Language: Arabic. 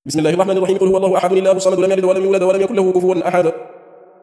بسم الله الرحمن الرحيم. قل هو الله أحد الله الصمد لم يلد ولم يولد ولم يكن له كفوا أحد.